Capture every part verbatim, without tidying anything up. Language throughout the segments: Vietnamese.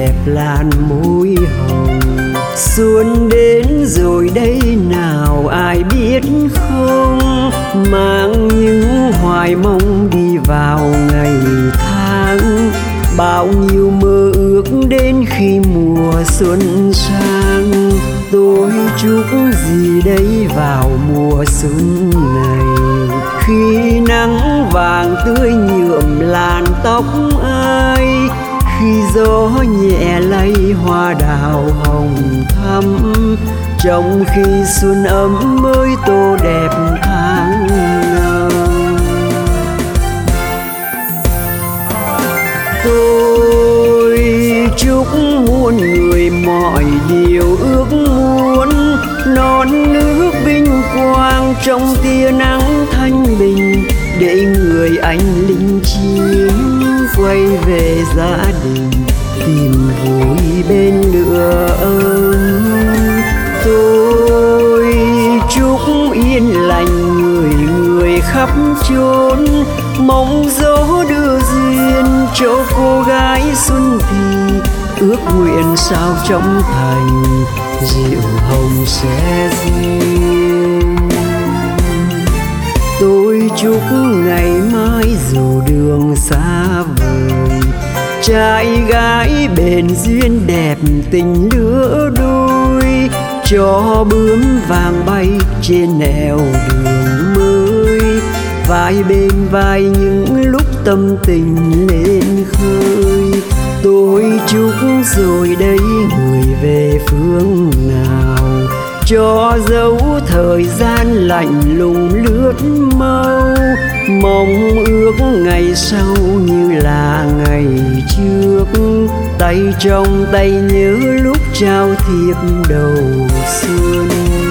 đẹp làn môi hồng. Xuân đến rồi đây nào ai biết không, mang những hoài mong đi vào ngày tháng. Bao nhiêu mơ ước đến khi mùa xuân sang, tôi chúc gì đây vào mùa xuân này. Khi nắng vàng tươi nhuộm làn tóc ai, khi gió nhẹ lay hoa đào hồng thắm, trong khi xuân ấm mới tô đẹp tháng năm. Tôi chúc muôn người mọi điều ước muốn, non nước vinh quang trong tia nắng thanh bình, để người anh lính chiến quay về gia đình tìm vui bên lửa ấm. Tôi chúc yên lành người người khắp chốn, mong gió đưa duyên cho cô gái xuân thì ước nguyện sao trong thành rượu hồng sẽ riêng. Tôi chúc ngày mai dù đường xa vời, trai gái bền duyên đẹp tình lứa đôi, cho bướm vàng bay trên nẻo đường mới, vai bên vai những lúc tâm tình lên khơi. Tôi chúc rồi đây người về phương nào, cho dấu thời gian lạnh lùng lướt mau, mong ước ngày sau như là ngày trước, tay trong tay nhớ lúc trao thiệp đầu xuân.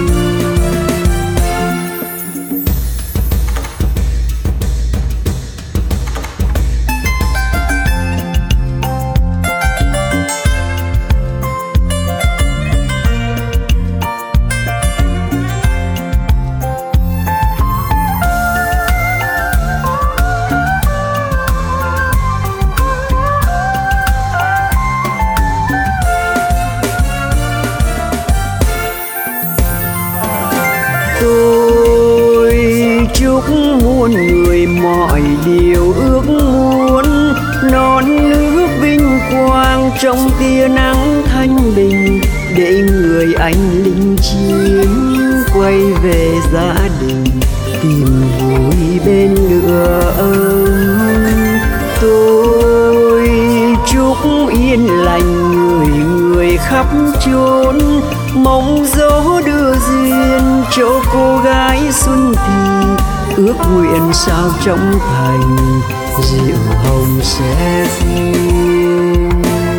Tôi chúc muôn người mọi điều ước muốn, non nước vinh quang trong tia nắng thanh bình, để người anh lính chiến quay về gia đình tìm vui bên lửa ấm. Tôi chúc yên lành người người khắp chốn, mong gió đưa duyên cho cô gái xuân thì ước nguyện sao trong thành rượu hồng sẽ riêng.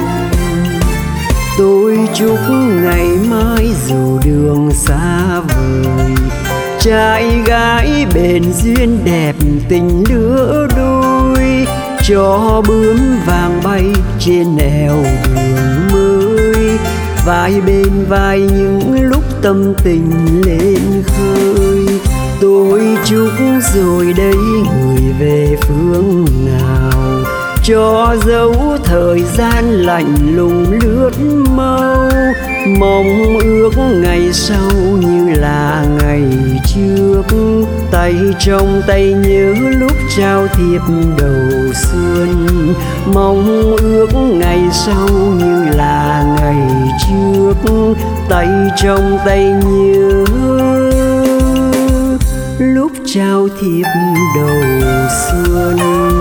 Tôi chúc ngày mai dù đường xa vời, trai gái bền duyên đẹp tình lứa đôi, cho bướm vàng bay trên nẻo đường mới, vai bên vai những lúc tâm tình lên khơi. Tôi chúc rồi đây người về phương nào, cho dấu thời gian lạnh lùng lướt mau, mong ước ngày sau như là ngày trước, tay trong tay nhớ lúc trao thiệp đầu xuân, mong ước ngày sau như là ngày trước, tay trong tay nhớ lúc trao thiệp đầu xuân.